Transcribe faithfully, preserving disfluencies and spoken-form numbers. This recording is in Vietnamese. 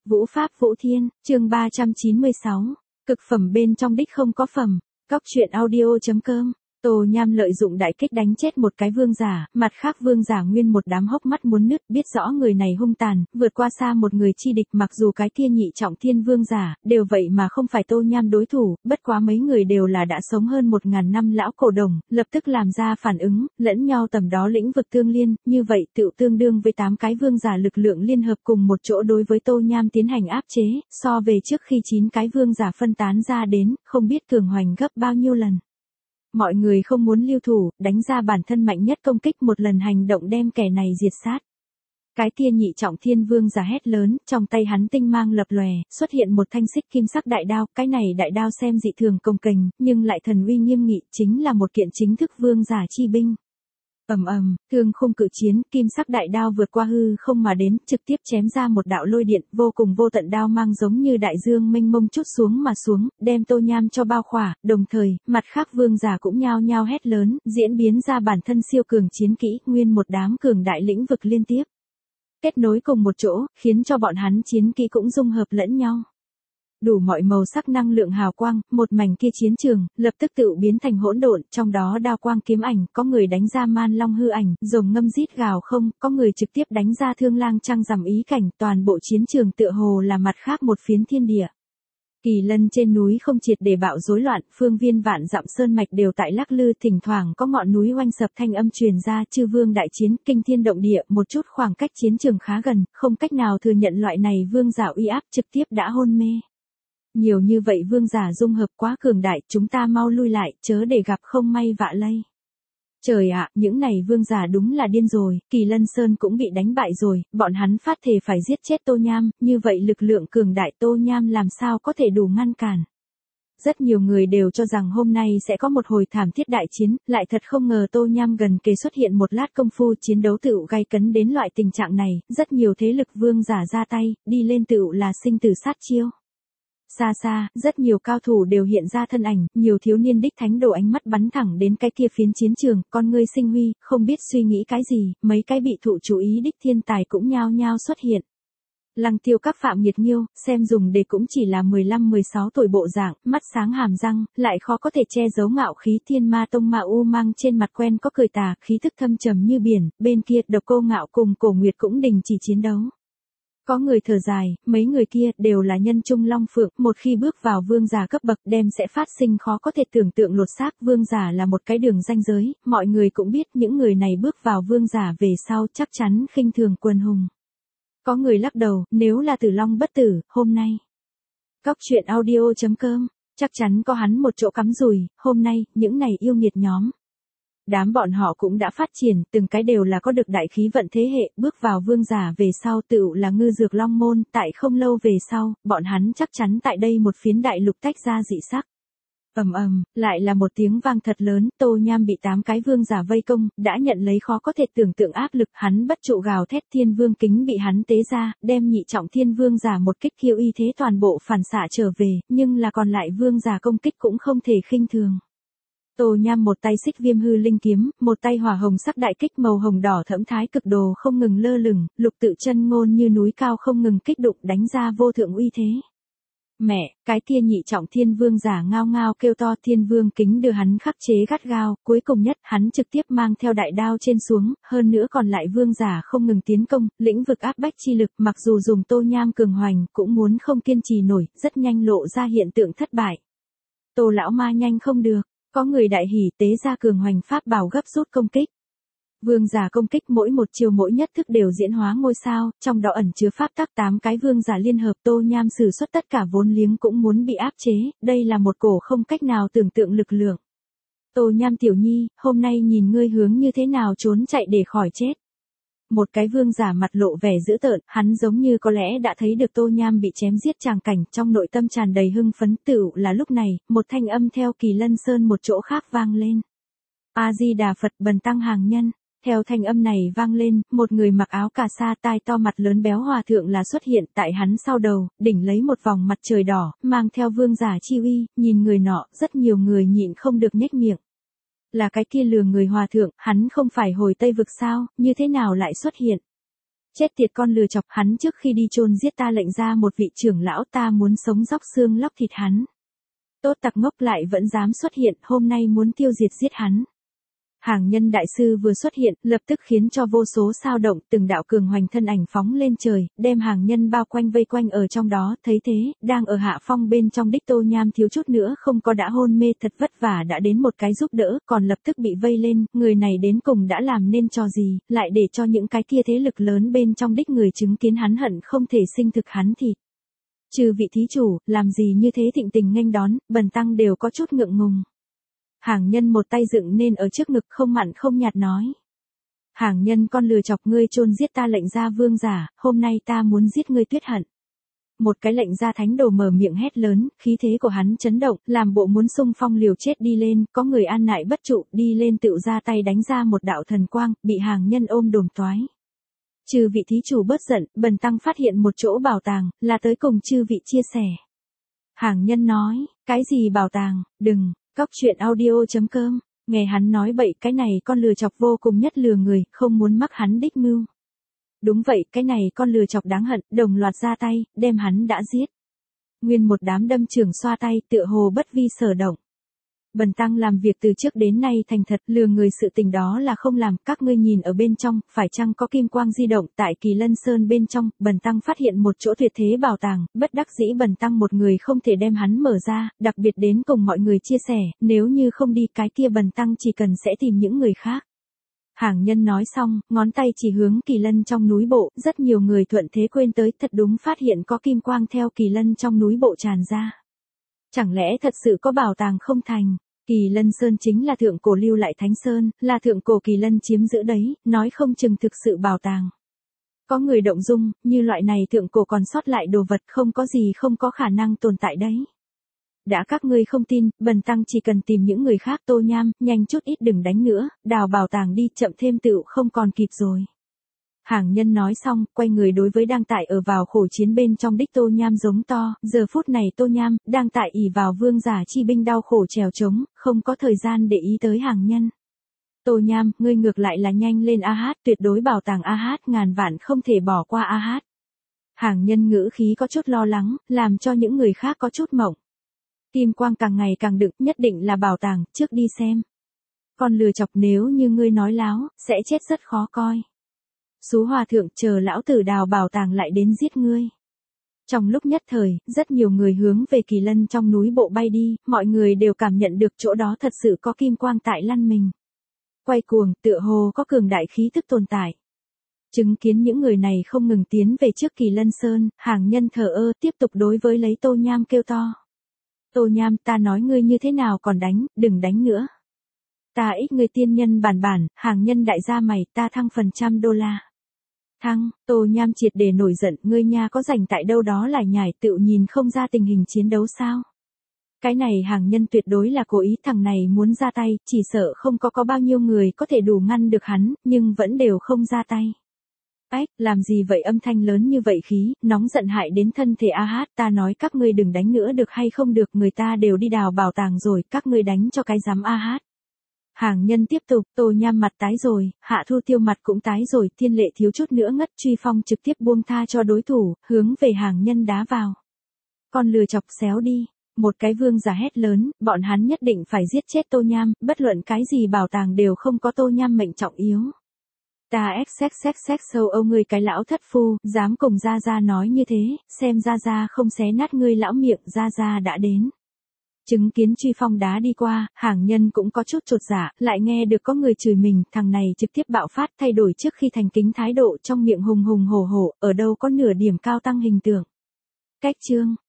Vũ Pháp Vũ Thiên, chương ba trăm chín mươi sáu, cực phẩm bên trong đích không có phẩm, cóc truyện audio chấm com. Tô Nham lợi dụng đại kích đánh chết một cái vương giả, mặt khác vương giả nguyên một đám hốc mắt muốn nứt, biết rõ người này hung tàn, vượt qua xa một người chi địch, mặc dù cái kia nhị trọng thiên vương giả, đều vậy mà không phải Tô Nham đối thủ, bất quá mấy người đều là đã sống hơn một ngàn năm lão cổ đồng, lập tức làm ra phản ứng, lẫn nhau tầm đó lĩnh vực tương liên, như vậy tựu tương đương với tám cái vương giả lực lượng liên hợp cùng một chỗ đối với Tô Nham tiến hành áp chế, so về trước khi chín cái vương giả phân tán ra đến, không biết cường hoành gấp bao nhiêu lần. Mọi người không muốn lưu thủ, đánh ra bản thân mạnh nhất công kích một lần hành động đem kẻ này diệt sát. Cái kia nhị trọng thiên vương giả hét lớn, trong tay hắn tinh mang lập lòe, xuất hiện một thanh xích kim sắc đại đao, cái này đại đao xem dị thường cồng kềnh, nhưng lại thần uy nghiêm nghị, chính là một kiện chính thức vương giả chi binh. Ầm ầm, thương khung cự chiến, kim sắc đại đao vượt qua hư không mà đến, trực tiếp chém ra một đạo lôi điện, vô cùng vô tận đao mang giống như đại dương mênh mông chút xuống mà xuống, đem Tô Nham cho bao khỏa, đồng thời, mặt khác vương giả cũng nhao nhao hét lớn, diễn biến ra bản thân siêu cường chiến kỹ, nguyên một đám cường đại lĩnh vực liên tiếp. Kết nối cùng một chỗ, khiến cho bọn hắn chiến kỹ cũng dung hợp lẫn nhau. Đủ mọi màu sắc năng lượng hào quang, một mảnh kia chiến trường, lập tức tự biến thành hỗn độn, trong đó đao quang kiếm ảnh, có người đánh ra man long hư ảnh, rồng ngâm rít gào không, có người trực tiếp đánh ra thương lang trăng rằm ý cảnh, toàn bộ chiến trường tựa hồ là mặt khác một phiến thiên địa. Kỳ lân trên núi không triệt để bạo rối loạn, phương viên vạn dặm sơn mạch đều tại lắc lư, thỉnh thoảng có ngọn núi oanh sập thanh âm truyền ra, chư vương đại chiến, kinh thiên động địa, một chút khoảng cách chiến trường khá gần, không cách nào thừa nhận loại này vương giả uy áp, trực tiếp đã hôn mê. Nhiều như vậy vương giả dung hợp quá cường đại, chúng ta mau lui lại, chớ để gặp không may vạ lây. Trời ạ, những này vương giả đúng là điên rồi, Kỳ Lân Sơn cũng bị đánh bại rồi, bọn hắn phát thề phải giết chết Tô Nham, như vậy lực lượng cường đại Tô Nham làm sao có thể đủ ngăn cản. Rất nhiều người đều cho rằng hôm nay sẽ có một hồi thảm thiết đại chiến, lại thật không ngờ Tô Nham gần kề xuất hiện một lát công phu chiến đấu tựu gay cấn đến loại tình trạng này, rất nhiều thế lực vương giả ra tay, đi lên tựu là sinh tử sát chiêu. Xa xa, rất nhiều cao thủ đều hiện ra thân ảnh, nhiều thiếu niên đích thánh đồ ánh mắt bắn thẳng đến cái kia phiến chiến trường, con ngươi sinh huy, không biết suy nghĩ cái gì, mấy cái bị thụ chú ý đích thiên tài cũng nhao nhao xuất hiện. Lăng Tiêu các Phạm Nhiệt Nghiêu, xem dùng để cũng chỉ là mười lăm mười sáu tuổi bộ dạng, mắt sáng hàm răng, lại khó có thể che giấu ngạo khí, Thiên Ma Tông Ma U mang trên mặt quen có cười tà, khí thức thâm trầm như biển, bên kia Độc Cô Ngạo cùng Cổ Nguyệt cũng đình chỉ chiến đấu. Có người thở dài, mấy người kia đều là nhân trung long phượng, một khi bước vào vương giả cấp bậc đem sẽ phát sinh khó có thể tưởng tượng lột xác, vương giả là một cái đường ranh giới, mọi người cũng biết những người này bước vào vương giả về sau chắc chắn khinh thường quần hùng. Có người lắc đầu, nếu là Tử Long bất tử, hôm nay. Cóc truyện audio chấm com, chắc chắn có hắn một chỗ cắm rùi, hôm nay, những này yêu nghiệt nhóm. Đám bọn họ cũng đã phát triển, từng cái đều là có được đại khí vận thế hệ, bước vào vương giả về sau tựu là ngư dược long môn, tại không lâu về sau, bọn hắn chắc chắn tại đây một phiến đại lục tách ra dị sắc. Ầm ầm, lại là một tiếng vang thật lớn, Tô Nham bị tám cái vương giả vây công, đã nhận lấy khó có thể tưởng tượng áp lực, hắn bất trụ gào thét, thiên vương kính bị hắn tế ra, đem nhị trọng thiên vương giả một kích khiêu y thế toàn bộ phản xạ trở về, nhưng là còn lại vương giả công kích cũng không thể khinh thường. Tô Nham một tay xích viêm hư linh kiếm, một tay hỏa hồng sắc đại kích màu hồng đỏ thẫm thái cực đồ không ngừng lơ lửng, lục tự chân ngôn như núi cao không ngừng kích đụng đánh ra vô thượng uy thế. Mẹ, cái kia nhị trọng thiên vương giả ngao ngao kêu to, thiên vương kính đưa hắn khắc chế gắt gao, cuối cùng nhất hắn trực tiếp mang theo đại đao trên xuống, hơn nữa còn lại vương giả không ngừng tiến công, lĩnh vực áp bách chi lực, mặc dù dùng Tô Nham cường hoành cũng muốn không kiên trì nổi, rất nhanh lộ ra hiện tượng thất bại. Tô lão ma nhanh không được. Có người đại hỉ tế ra cường hoành pháp bảo gấp rút công kích. Vương giả công kích mỗi một chiều mỗi nhất thức đều diễn hóa ngôi sao, trong đó ẩn chứa pháp tắc tám cái vương giả liên hợp, Tô Nham sử xuất tất cả vốn liếng cũng muốn bị áp chế, đây là một cổ không cách nào tưởng tượng lực lượng. Tô Nham tiểu nhi, hôm nay nhìn ngươi hướng như thế nào trốn chạy để khỏi chết. Một cái vương giả mặt lộ vẻ dữ tợn, hắn giống như có lẽ đã thấy được Tô Nham bị chém giết tràng cảnh, trong nội tâm tràn đầy hưng phấn, tựu là lúc này, một thanh âm theo Kỳ Lân Sơn một chỗ khác vang lên. A Di Đà Phật, bần tăng hàng nhân. Theo thanh âm này vang lên, một người mặc áo cà sa tai to mặt lớn béo hòa thượng là xuất hiện tại hắn sau đầu, đỉnh lấy một vòng mặt trời đỏ, mang theo vương giả chi uy, nhìn người nọ, rất nhiều người nhịn không được nhếch miệng. Là cái kia lừa người hòa thượng, hắn không phải hồi Tây vực sao, như thế nào lại xuất hiện? Chết tiệt con lừa chọc, hắn trước khi đi chôn giết ta lệnh ra một vị trưởng lão, ta muốn sống róc xương lóc thịt hắn. Tốt tặc ngốc lại vẫn dám xuất hiện, hôm nay muốn tiêu diệt giết hắn. Hàng nhân đại sư vừa xuất hiện, lập tức khiến cho vô số sao động, từng đạo cường hoành thân ảnh phóng lên trời, đem hàng nhân bao quanh vây quanh ở trong đó, thấy thế, đang ở hạ phong bên trong đích Tô Nham thiếu chút nữa không có đã hôn mê, thật vất vả đã đến một cái giúp đỡ, còn lập tức bị vây lên, người này đến cùng đã làm nên trò gì, lại để cho những cái kia thế lực lớn bên trong đích người chứng kiến hắn hận không thể sinh thực hắn thịt. Trừ vị thí chủ, làm gì như thế thịnh tình nghênh đón, bần tăng đều có chút ngượng ngùng. Hàng nhân một tay dựng nên ở trước ngực không mặn không nhạt nói. Hàng nhân con lừa chọc, ngươi chôn giết ta lệnh gia vương giả, hôm nay ta muốn giết ngươi tuyết hận. Một cái lệnh gia thánh đồ mở miệng hét lớn, khí thế của hắn chấn động, làm bộ muốn xung phong liều chết đi lên, có người an nại bất trụ, đi lên tự ra tay đánh ra một đạo thần quang, bị hàng nhân ôm đồm toái. Chư vị thí chủ bớt giận, bần tăng phát hiện một chỗ bảo tàng, là tới cùng chư vị chia sẻ. Hàng nhân nói, cái gì bảo tàng, đừng. Cóc truyện audio chấm com, nghe hắn nói bậy, cái này con lừa chọc vô cùng nhất lừa người, không muốn mắc hắn đích mưu. Đúng vậy, cái này con lừa chọc đáng hận, đồng loạt ra tay, đem hắn đã giết. Nguyên một đám đâm trường xoa tay, tựa hồ bất vi sở động. Bần tăng làm việc từ trước đến nay thành thật, lừa người sự tình đó là không làm, các ngươi nhìn ở bên trong, phải chăng có kim quang di động, tại Kỳ Lân Sơn bên trong, bần tăng phát hiện một chỗ tuyệt thế bảo tàng, bất đắc dĩ bần tăng một người không thể đem hắn mở ra, đặc biệt đến cùng mọi người chia sẻ, nếu như không đi cái kia bần tăng chỉ cần sẽ tìm những người khác. Hàng nhân nói xong, ngón tay chỉ hướng Kỳ Lân trong núi bộ, rất nhiều người thuận thế quên tới, thật đúng phát hiện có kim quang theo Kỳ Lân trong núi bộ tràn ra. Chẳng lẽ thật sự có bảo tàng không thành? Kỳ Lân Sơn chính là thượng cổ lưu lại thánh sơn, là thượng cổ Kỳ Lân chiếm giữ đấy, nói không chừng thực sự bảo tàng. Có người động dung, như loại này thượng cổ còn sót lại đồ vật không có gì không có khả năng tồn tại đấy. Đã các ngươi không tin, bần tăng chỉ cần tìm những người khác. Tô Nham, nhanh chút ít đừng đánh nữa, đào bảo tàng đi, chậm thêm tựu không còn kịp rồi. Hàng nhân nói xong, quay người đối với đang tại ở vào khổ chiến bên trong đích Tô Nham giống to, giờ phút này Tô Nham, đang tại ỷ vào vương giả chi binh đau khổ trèo trống, không có thời gian để ý tới hàng nhân. Tô Nham, ngươi ngược lại là nhanh lên a hát, tuyệt đối bảo tàng a hát, ngàn vạn không thể bỏ qua a hát. Hàng nhân ngữ khí có chút lo lắng, làm cho những người khác có chút mộng. Kim quang càng ngày càng đực, nhất định là bảo tàng, trước đi xem. Con lừa chọc, nếu như ngươi nói láo, sẽ chết rất khó coi. Xú hòa thượng, chờ lão tử đào bảo tàng lại đến giết ngươi. Trong lúc nhất thời, rất nhiều người hướng về Kỳ Lân trong núi bộ bay đi, mọi người đều cảm nhận được chỗ đó thật sự có kim quang tại lăn mình. Quay cuồng, tựa hồ có cường đại khí thức tồn tại. Chứng kiến những người này không ngừng tiến về trước Kỳ Lân Sơn, hàng nhân thờ ơ tiếp tục đối với lấy Tô Nham kêu to. Tô Nham, ta nói ngươi như thế nào còn đánh, đừng đánh nữa. Ta ít người tiên nhân bản bản, hàng nhân đại gia mày, ta thăng phần trăm đô la. Thăng, Tô Nham triệt để nổi giận, ngươi nha có rảnh tại đâu đó lại nhảy, tự nhìn không ra tình hình chiến đấu sao. Cái này hàng nhân tuyệt đối là cố ý, thằng này muốn ra tay, chỉ sợ không có có bao nhiêu người có thể đủ ngăn được hắn, nhưng vẫn đều không ra tay. Ách, làm gì vậy, âm thanh lớn như vậy khí, nóng giận hại đến thân thể a hát, ta nói các ngươi đừng đánh nữa được hay không được, người ta đều đi đào bảo tàng rồi, các ngươi đánh cho cái dám a hát. Hàng nhân tiếp tục, Tô Nham mặt tái rồi, Hạ Thu Tiêu mặt cũng tái rồi, Thiên Lệ thiếu chút nữa ngất, Truy Phong trực tiếp buông tha cho đối thủ, hướng về hàng nhân đá vào. Con lừa chọc, xéo đi. Một cái vương giả hét lớn, bọn hắn nhất định phải giết chết Tô Nham, bất luận cái gì bảo tàng đều không có Tô Nham mệnh trọng yếu. Ta xx xx sâu âu ngươi cái lão thất phu, dám cùng Gia Gia nói như thế, xem Gia Gia không xé nát ngươi lão miệng, Gia Gia đã đến. Chứng kiến Truy Phong đá đi qua, hàng nhân cũng có chút chột dạ, lại nghe được có người chửi mình, thằng này trực tiếp bạo phát thay đổi trước khi thành kính thái độ, trong miệng hùng hùng hổ hổ, ở đâu có nửa điểm cao tăng hình tượng. Cách chương